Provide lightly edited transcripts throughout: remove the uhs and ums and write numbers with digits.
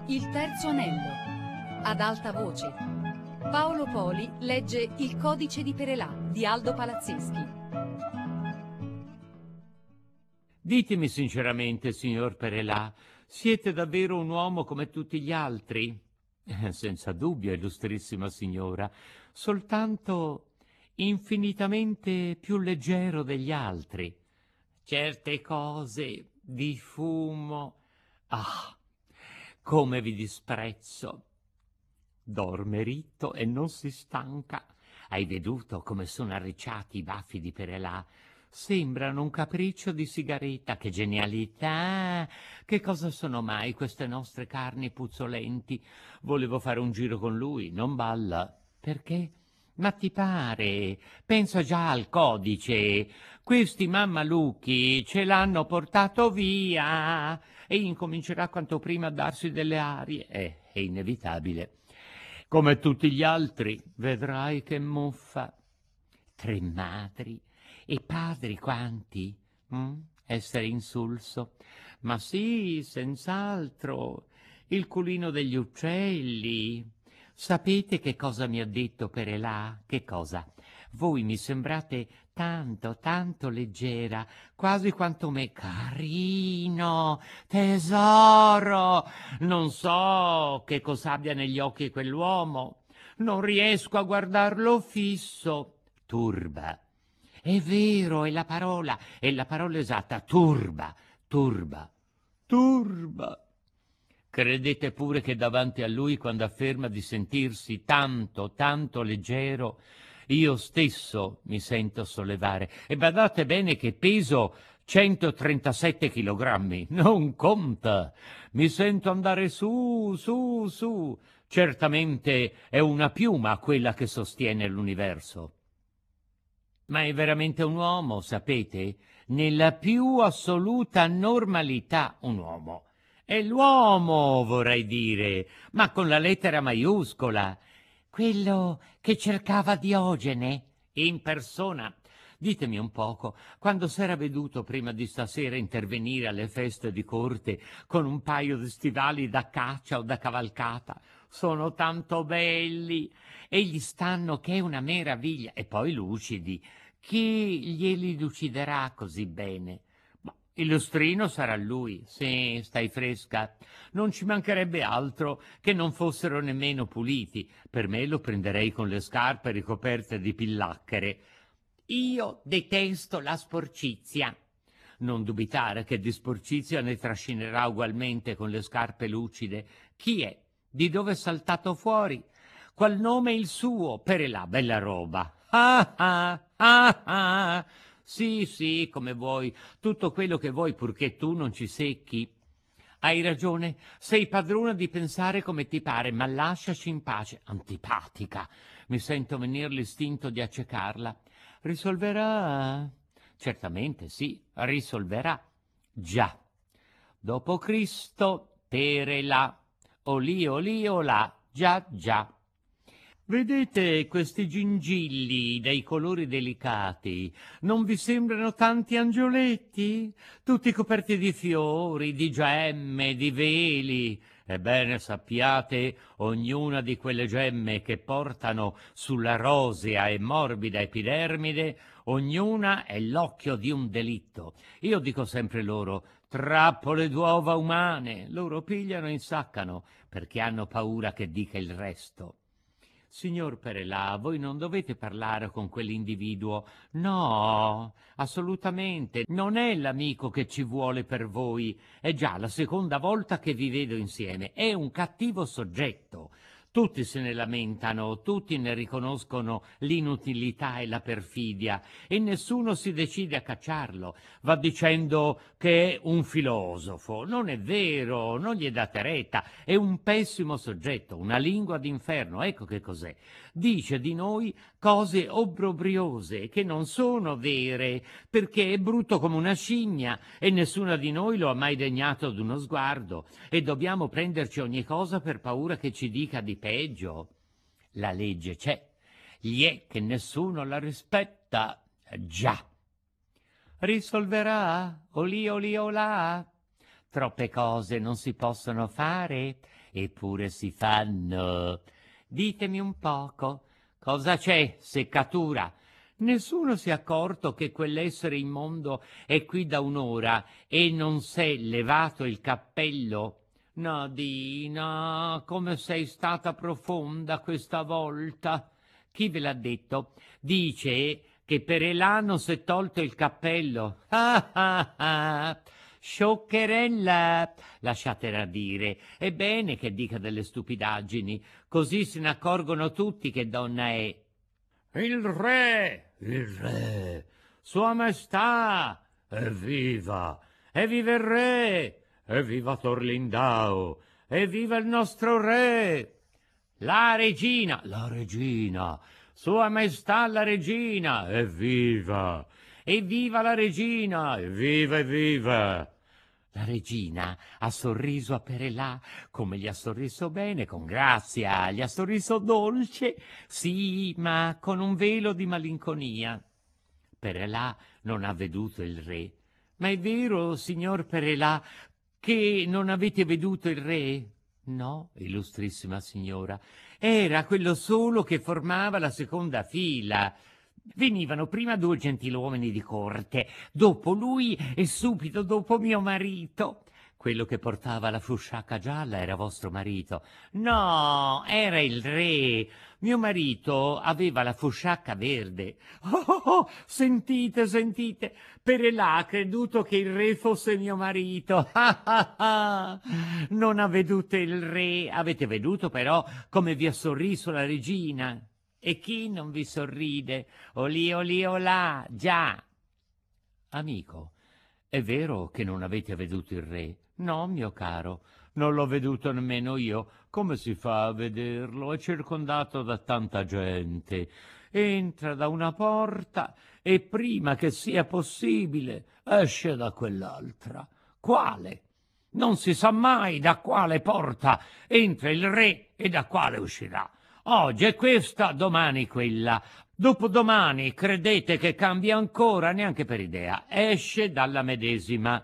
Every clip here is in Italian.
Il terzo anello. Ad alta voce. Paolo Poli legge Il codice di Perelà di Aldo Palazzeschi. Ditemi sinceramente, signor Perelà, siete davvero un uomo come tutti gli altri? Senza dubbio, illustrissima signora, soltanto infinitamente più leggero degli altri. Certe cose di fumo. Ah, come vi disprezzo! Dorme ritto e non si stanca. Hai veduto come sono arricciati i baffi di Perelà? Sembrano un capriccio di sigaretta. Che genialità! Che cosa sono mai queste nostre carni puzzolenti? Volevo fare un giro con lui, non balla. Perché? Ma ti pare? Pensa già al codice. Questi mammalucchi ce l'hanno portato via e incomincerà quanto prima a darsi delle arie. È inevitabile. Come tutti gli altri, vedrai che muffa. 3 madri e padri quanti? Essere insulso. Ma sì, senz'altro. Il culino degli uccelli. Sapete che cosa mi ha detto Perelà? Che cosa? Voi mi sembrate tanto, tanto leggera, quasi quanto me. Carino, tesoro, non so che cosa abbia negli occhi quell'uomo. Non riesco a guardarlo fisso. Turba. È vero, è la parola esatta. Turba, turba, turba. Credete pure che davanti a lui, quando afferma di sentirsi tanto, tanto leggero, io stesso mi sento sollevare. E badate bene che peso 137 chilogrammi, non conta. Mi sento andare su, su, su. Certamente è una piuma quella che sostiene l'universo. Ma è veramente un uomo, sapete? Nella più assoluta normalità un uomo. È l'uomo, vorrei dire, ma con la lettera maiuscola. Quello che cercava Diogene in persona. Ditemi un poco, quando s'era veduto prima di stasera intervenire alle feste di corte con un paio di stivali da caccia o da cavalcata, sono tanto belli e gli stanno che è una meraviglia, e poi lucidi. Chi glieli luciderà così bene? Ma il lustrino sarà lui, sì, stai fresca. Non ci mancherebbe altro che non fossero nemmeno puliti. Per me lo prenderei con le scarpe ricoperte di pillacchere. Io detesto la sporcizia. Non dubitare che di sporcizia ne trascinerà ugualmente con le scarpe lucide. Chi è? Di dove è saltato fuori? Qual nome è il suo? Perelà, bella roba. Ah ah, ah ah. Sì, sì, come vuoi, tutto quello che vuoi purché tu non ci secchi. Hai ragione, sei padrona di pensare come ti pare, ma lasciaci in pace. Antipatica, mi sento venir l'istinto di accecarla. Risolverà? Certamente sì, risolverà. Già. Dopo Cristo, Perelà. Olì, olì, olà, già, già. Vedete questi gingilli dai colori delicati? Non vi sembrano tanti angioletti? Tutti coperti di fiori, di gemme, di veli. Ebbene, sappiate, ognuna di quelle gemme che portano sulla rosea e morbida epidermide, ognuna è l'occhio di un delitto. Io dico sempre loro, trappole d'uova umane. Loro pigliano e insaccano, perché hanno paura che dica il resto. Signor Perelà, voi non dovete parlare con quell'individuo. No, assolutamente. Non è l'amico che ci vuole per voi. È già la seconda volta che vi vedo insieme. È un cattivo soggetto. Tutti se ne lamentano, tutti ne riconoscono l'inutilità e la perfidia e nessuno si decide a cacciarlo. Va dicendo che è un filosofo. Non è vero, non gli date retta. È un pessimo soggetto, una lingua d'inferno. Ecco che cos'è. Dice di noi cose obbrobriose che non sono vere, perché è brutto come una scimmia e nessuna di noi lo ha mai degnato d'uno sguardo e dobbiamo prenderci ogni cosa per paura che ci dica di peggio. La legge c'è, gli è che nessuno la rispetta. Già. Risolverà? Olì olì olà? Troppe cose non si possono fare eppure si fanno. Ditemi un poco, cosa c'è, seccatura? Nessuno si è accorto che quell'essere immondo è qui da un'ora e non s'è levato il cappello? Nadina, come sei stata profonda questa volta. Chi ve l'ha detto? Dice che per Elano s'è tolto il cappello. Ah ah ah! Scioccherella! Lasciatela dire. È bene che dica delle stupidaggini, così se ne accorgono tutti che donna è. Il re, Sua Maestà, evviva, evviva il re, evviva Torlindao, evviva il nostro re, la regina, Sua Maestà la regina, evviva, evviva la regina, evviva, evviva. La regina ha sorriso a Perelà come gli ha sorriso bene, con grazia, gli ha sorriso dolce, sì, ma con un velo di malinconia. Perelà non ha veduto il re. Ma è vero, signor Perelà, che non avete veduto il re? No, illustrissima signora, era quello solo che formava la seconda fila. Venivano prima 2 gentiluomini di corte, dopo lui e subito dopo mio marito. Quello che portava la fusciacca gialla era vostro marito. No, era il re. Mio marito aveva la fusciacca verde. Oh, sentite, sentite, Perelà ha creduto che il re fosse mio marito. Non ha veduto il re, avete veduto però come vi ha sorriso la regina. E chi non vi sorride? Olì, olì, olà, già. Amico, è vero che non avete veduto il re? No, mio caro, non l'ho veduto nemmeno io. Come si fa a vederlo? È circondato da tanta gente. Entra da una porta e prima che sia possibile esce da quell'altra. Quale? Non si sa mai da quale porta entra il re e da quale uscirà. Oggi è questa, domani quella. Dopodomani credete che cambi ancora, neanche per idea. Esce dalla medesima.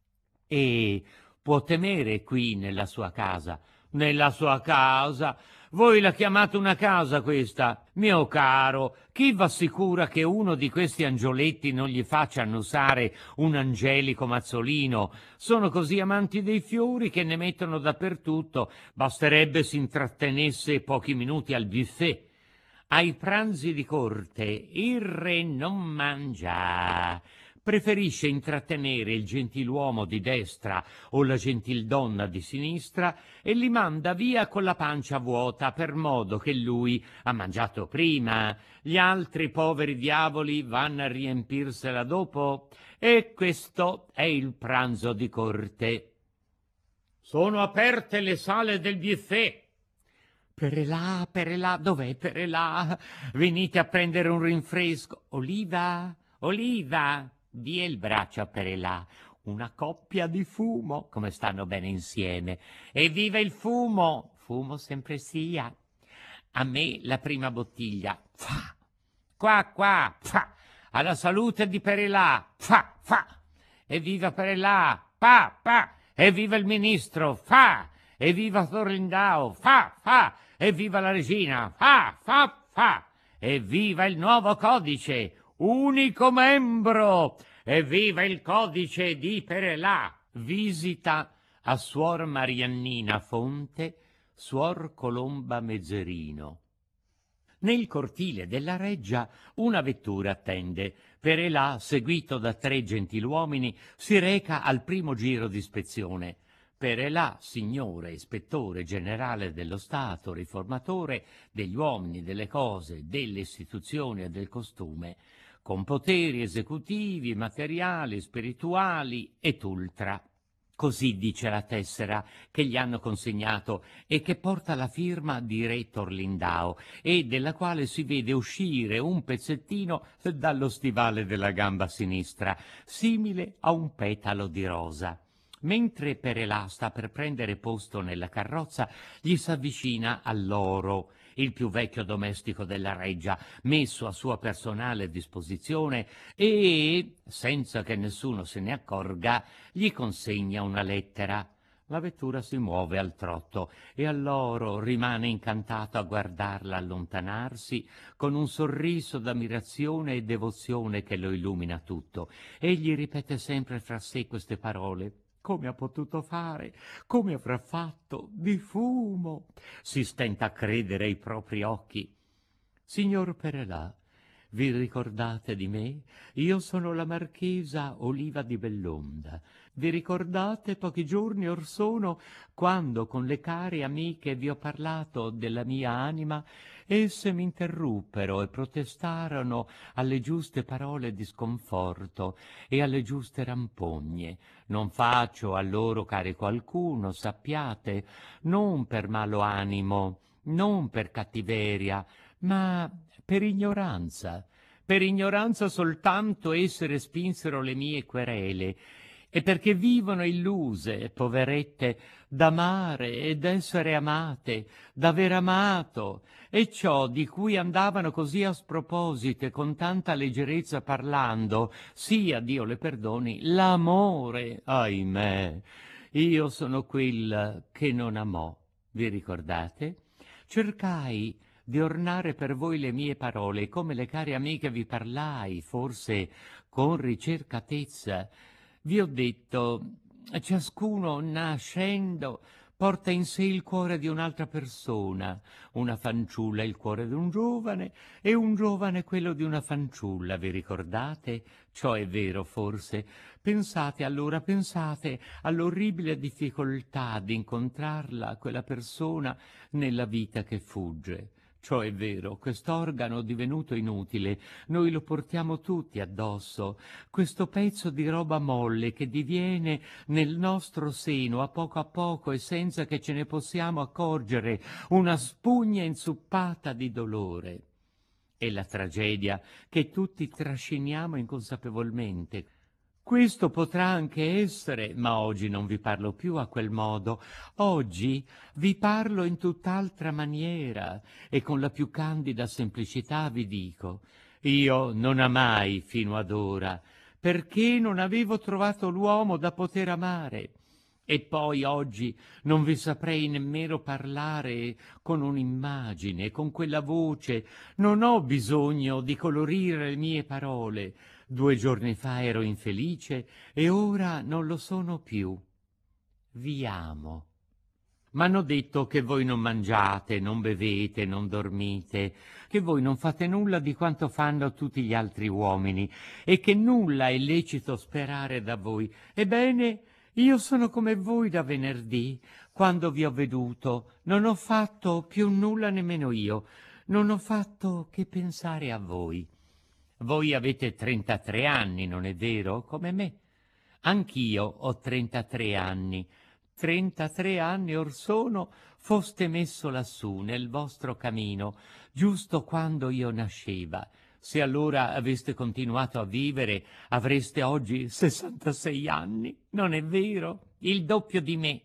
E può temere qui nella sua casa. Nella sua casa? Voi la chiamate una casa questa? Mio caro, chi v'assicura che uno di questi angioletti non gli faccia annusare un angelico mazzolino? Sono così amanti dei fiori che ne mettono dappertutto. Basterebbe si intrattenesse pochi minuti al buffet. Ai pranzi di corte il re non mangia. Preferisce intrattenere il gentiluomo di destra o la gentildonna di sinistra e li manda via con la pancia vuota, per modo che lui ha mangiato prima, gli altri poveri diavoli vanno a riempirsela dopo, e questo è il pranzo di corte. Sono aperte le sale del buffet. Perelà, dov'è Perelà? Venite a prendere un rinfresco. Oliva, Oliva, dia il braccio a Perelà. Una coppia di fumo, come stanno bene insieme. Evviva il fumo! Fumo sempre sia. A me la prima bottiglia. Fa! Qua, fa! Alla salute di Perelà. Fa! Evviva Perelà! Pa! Evviva il ministro! Fa! Evviva Torlindao! Fa! Evviva la regina! Fa! Evviva il nuovo codice! Unico membro! Evviva il codice di Perelà! Visita a Suor Mariannina Fonte, Suor Colomba Mezzerino. Nel cortile della reggia una vettura attende. Perelà, seguito da 3 gentiluomini, si reca al primo giro di ispezione. Perelà, signore ispettore generale dello Stato, riformatore degli uomini, delle cose, delle istituzioni e del costume, con poteri esecutivi, materiali, spirituali et ultra. Così dice la tessera che gli hanno consegnato e che porta la firma di re Torlindao e della quale si vede uscire un pezzettino dallo stivale della gamba sinistra, simile a un petalo di rosa. Mentre Perelà sta per prendere posto nella carrozza, gli s'avvicina all'oro, il più vecchio domestico della reggia, messo a sua personale disposizione e, senza che nessuno se ne accorga, gli consegna una lettera. La vettura si muove al trotto e alloro rimane incantato a guardarla allontanarsi con un sorriso d'ammirazione e devozione che lo illumina tutto. Egli ripete sempre fra sé queste parole: come ha potuto fare? Come avrà fatto? Di fumo! Si stenta a credere ai propri occhi. Signor Perelà, vi ricordate di me? Io sono la marchesa Oliva di Bellonda. Vi ricordate pochi giorni or sono, quando con le care amiche vi ho parlato della mia anima, esse mi interruppero e protestarono alle giuste parole di sconforto e alle giuste rampogne. Non faccio a loro carico alcuno, sappiate, non per malo animo, non per cattiveria, ma per ignoranza soltanto esse respinsero le mie querele, e perché vivono illuse, poverette, d'amare e d'essere amate, d'aver amato, e ciò di cui andavano così a sproposito e con tanta leggerezza parlando, sia, Dio le perdoni, l'amore, ahimè. Io sono quella che non amò, vi ricordate? Cercai di ornare per voi le mie parole, come le care amiche vi parlai, forse con ricercatezza. Vi ho detto, ciascuno nascendo porta in sé il cuore di un'altra persona, una fanciulla il cuore di un giovane e un giovane quello di una fanciulla, vi ricordate? Ciò è vero forse. Pensate allora, pensate all'orribile difficoltà di incontrarla, quella persona, nella vita che fugge. Ciò è vero, quest'organo divenuto inutile, noi lo portiamo tutti addosso, questo pezzo di roba molle che diviene nel nostro seno a poco e senza che ce ne possiamo accorgere, una spugna inzuppata di dolore. È la tragedia che tutti trasciniamo inconsapevolmente. Questo potrà anche essere, ma oggi non vi parlo più a quel modo. Oggi vi parlo in tutt'altra maniera e con la più candida semplicità vi dico: io non amai fino ad ora, perché non avevo trovato l'uomo da poter amare. E poi oggi non vi saprei nemmeno parlare con un'immagine, con quella voce. Non ho bisogno di colorire le mie parole. 2 giorni fa ero infelice e ora non lo sono più. Vi amo. M'hanno detto che voi non mangiate, non bevete, non dormite, che voi non fate nulla di quanto fanno tutti gli altri uomini e che nulla è lecito sperare da voi. Ebbene, io sono come voi da venerdì, quando vi ho veduto. Non ho fatto più nulla nemmeno io, non ho fatto che pensare a voi. Voi avete 33 anni, non è vero? Come me. Anch'io ho 33 anni. 33 anni or sono foste messo lassù nel vostro camino, giusto quando io nasceva. Se allora aveste continuato a vivere, avreste oggi 66 anni, non è vero? Il doppio di me.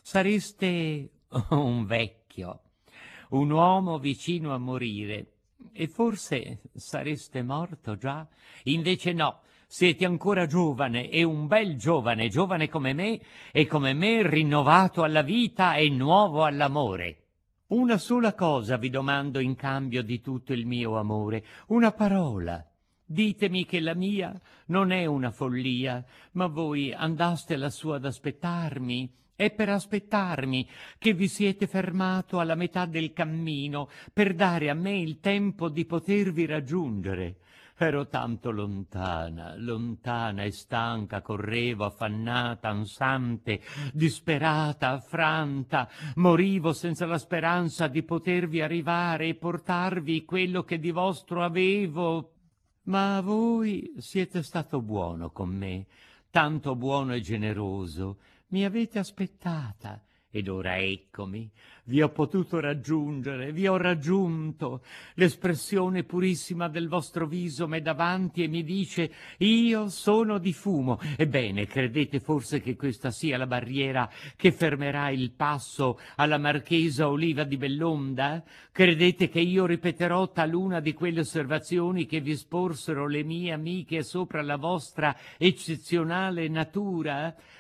Sareste un vecchio, un uomo vicino a morire. E forse sareste morto già? Invece no, siete ancora giovane e un bel giovane, giovane come me e come me rinnovato alla vita e nuovo all'amore. Una sola cosa vi domando in cambio di tutto il mio amore, una parola. Ditemi che la mia non è una follia, ma voi andaste lassù ad aspettarmi. È per aspettarmi che vi siete fermato alla metà del cammino per dare a me il tempo di potervi raggiungere. Ero tanto lontana, lontana e stanca, correvo affannata, ansante, disperata, affranta, morivo senza la speranza di potervi arrivare e portarvi quello che di vostro avevo. Ma voi siete stato buono con me, tanto buono e generoso. Mi avete aspettata ed ora eccomi, vi ho potuto raggiungere, vi ho raggiunto. L'espressione purissima del vostro viso m'è davanti e mi dice: io sono di fumo. Ebbene, credete forse che questa sia la barriera che fermerà il passo alla marchesa Oliva di Bellonda? Credete che io ripeterò taluna di quelle osservazioni che vi sporsero le mie amiche sopra la vostra eccezionale natura?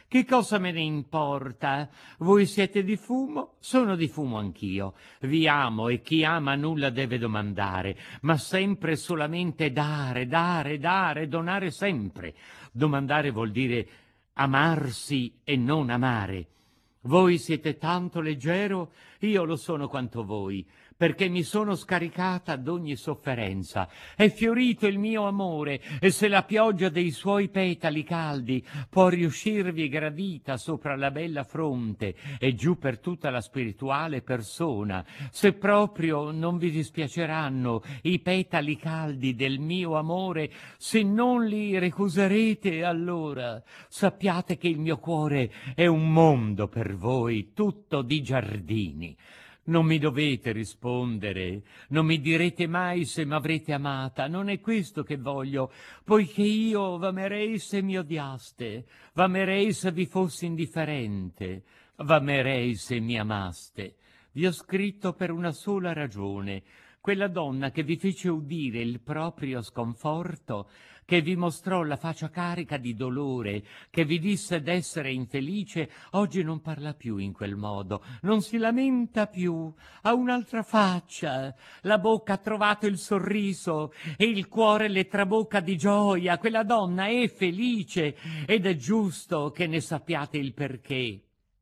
Che cosa me ne importa? Voi siete di fumo? Sono di fumo anch'io. Vi amo e chi ama nulla deve domandare, ma sempre solamente dare, dare, dare, donare sempre. Domandare vuol dire amarsi e non amare. Voi siete tanto leggero, io lo sono quanto voi, perché mi sono scaricata d'ogni sofferenza. È fiorito il mio amore, e se la pioggia dei suoi petali caldi può riuscirvi gradita sopra la bella fronte e giù per tutta la spirituale persona, se proprio non vi dispiaceranno i petali caldi del mio amore, se non li ricuserete, allora sappiate che il mio cuore è un mondo per voi, tutto di giardini. Non mi dovete rispondere, non mi direte mai se m'avrete amata, non è questo che voglio, poiché io v'amerei se mi odiaste, v'amerei se vi fossi indifferente, v'amerei se mi amaste. Vi ho scritto per una sola ragione, quella donna che vi fece udire il proprio sconforto, che vi mostrò la faccia carica di dolore, che vi disse d'essere infelice, oggi non parla più in quel modo, non si lamenta più, ha un'altra faccia, la bocca ha trovato il sorriso e il cuore le trabocca di gioia, quella donna è felice ed è giusto che ne sappiate il perché.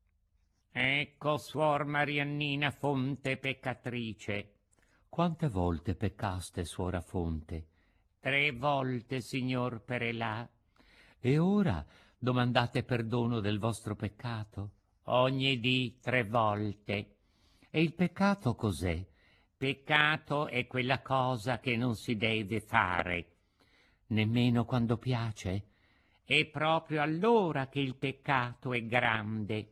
Ecco suor Mariannina Fonte peccatrice. Quante volte peccaste, suora Fonte? 3 volte, signor Perelà. E ora domandate perdono del vostro peccato? Ogni dì 3 volte. E il peccato cos'è? Peccato è quella cosa che non si deve fare. Nemmeno quando piace? È proprio allora che il peccato è grande.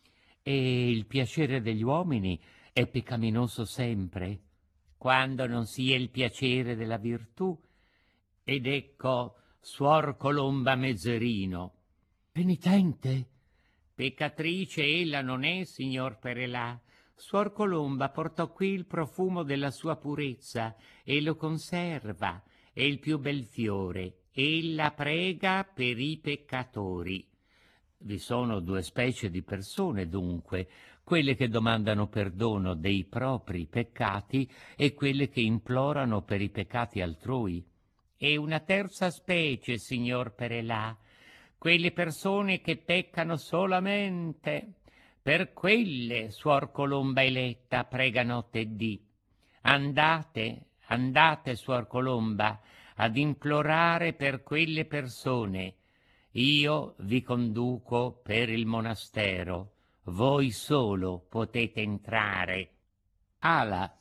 E il piacere degli uomini è peccaminoso sempre, quando non sia il piacere della virtù. Ed ecco suor Colomba Mezzerino. Penitente? Peccatrice ella non è, signor Perelà. Suor Colomba portò qui il profumo della sua purezza e lo conserva, è il più bel fiore. Ella prega per i peccatori. Vi sono 2 specie di persone, dunque, quelle che domandano perdono dei propri peccati e quelle che implorano per i peccati altrui. E una terza specie, signor Perelà, quelle persone che peccano solamente. Per quelle, suor Colomba eletta, prega notte e dì. Andate, andate, suor Colomba, ad implorare per quelle persone. Io vi conduco per il monastero, voi solo potete entrare. Ala.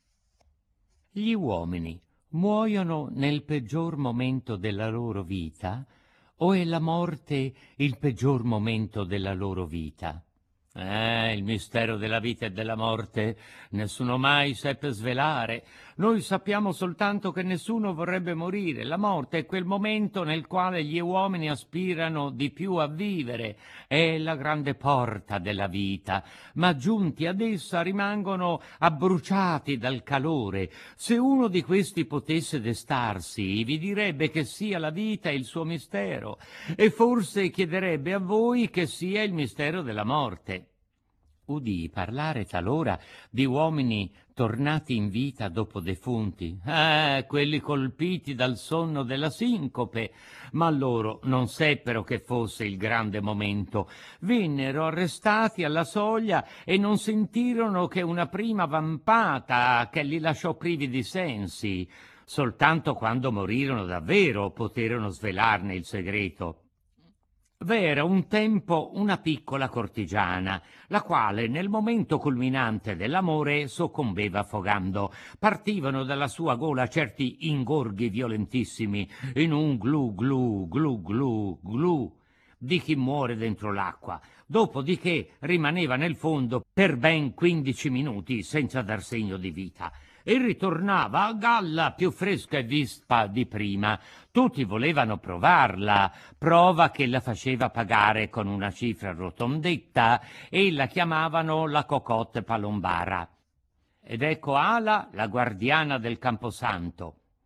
Gli uomini muoiono nel peggior momento della loro vita, o è la morte il peggior momento della loro vita? Il mistero della vita e della morte nessuno mai seppe svelare. Noi sappiamo soltanto che nessuno vorrebbe morire. La morte è quel momento nel quale gli uomini aspirano di più a vivere. È la grande porta della vita, ma giunti ad essa rimangono abbruciati dal calore. Se uno di questi potesse destarsi, vi direbbe che sia la vita il suo mistero, e forse chiederebbe a voi che sia il mistero della morte. Udii parlare talora di uomini tornati in vita dopo defunti, quelli colpiti dal sonno della sincope, ma loro non seppero che fosse il grande momento. Vennero arrestati alla soglia e non sentirono che una prima vampata che li lasciò privi di sensi. Soltanto quando morirono davvero poterono svelarne il segreto. V'era un tempo una piccola cortigiana, la quale nel momento culminante dell'amore soccombeva affogando. Partivano dalla sua gola certi ingorghi violentissimi, in un glu glu glu glu glu di chi muore dentro l'acqua, dopodiché rimaneva nel fondo per ben 15 minuti senza dar segno di vita. E ritornava a galla più fresca e vispa di prima. Tutti volevano provarla, prova che la faceva pagare con una cifra rotondetta e la chiamavano la cocotte palombara. Ed ecco Ala, la guardiana del Camposanto.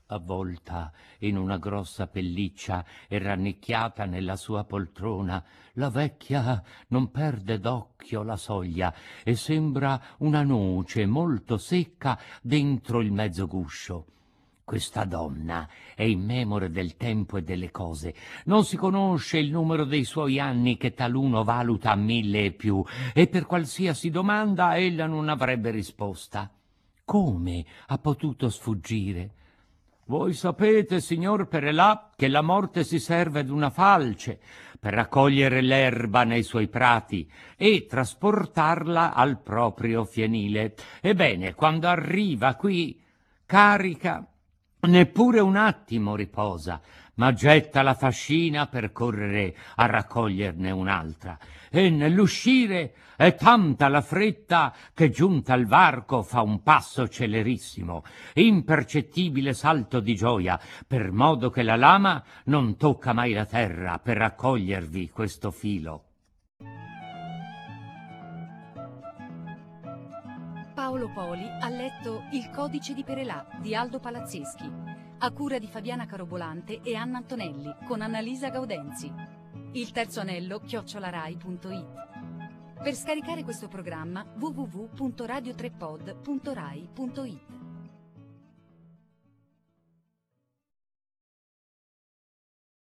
avvolta in una grossa pelliccia e rannicchiata nella sua poltrona, la vecchia non perde d'occhio la soglia e sembra una noce molto secca dentro il mezzo guscio. Questa donna è immemore del tempo e delle cose. Non si conosce il numero dei suoi anni, che taluno valuta a 1000 e più, e per qualsiasi domanda ella non avrebbe risposta. Come ha potuto sfuggire? Voi sapete, signor Perelà, che la morte si serve d'una falce per raccogliere l'erba nei suoi prati e trasportarla al proprio fienile. Ebbene, quando arriva qui, carica, neppure un attimo riposa, ma getta la fascina per correre a raccoglierne un'altra. E nell'uscire è tanta la fretta che, giunta al varco, fa un passo celerissimo, impercettibile salto di gioia, per modo che la lama non tocca mai la terra per raccogliervi questo filo. Paolo Poli ha letto Il codice di Perelà di Aldo Palazzeschi, a cura di Fabiana Carobolante e Anna Antonelli, con Annalisa Gaudenzi. Il terzo anello @rai.it. Per scaricare questo programma www.radiotrepod.rai.it.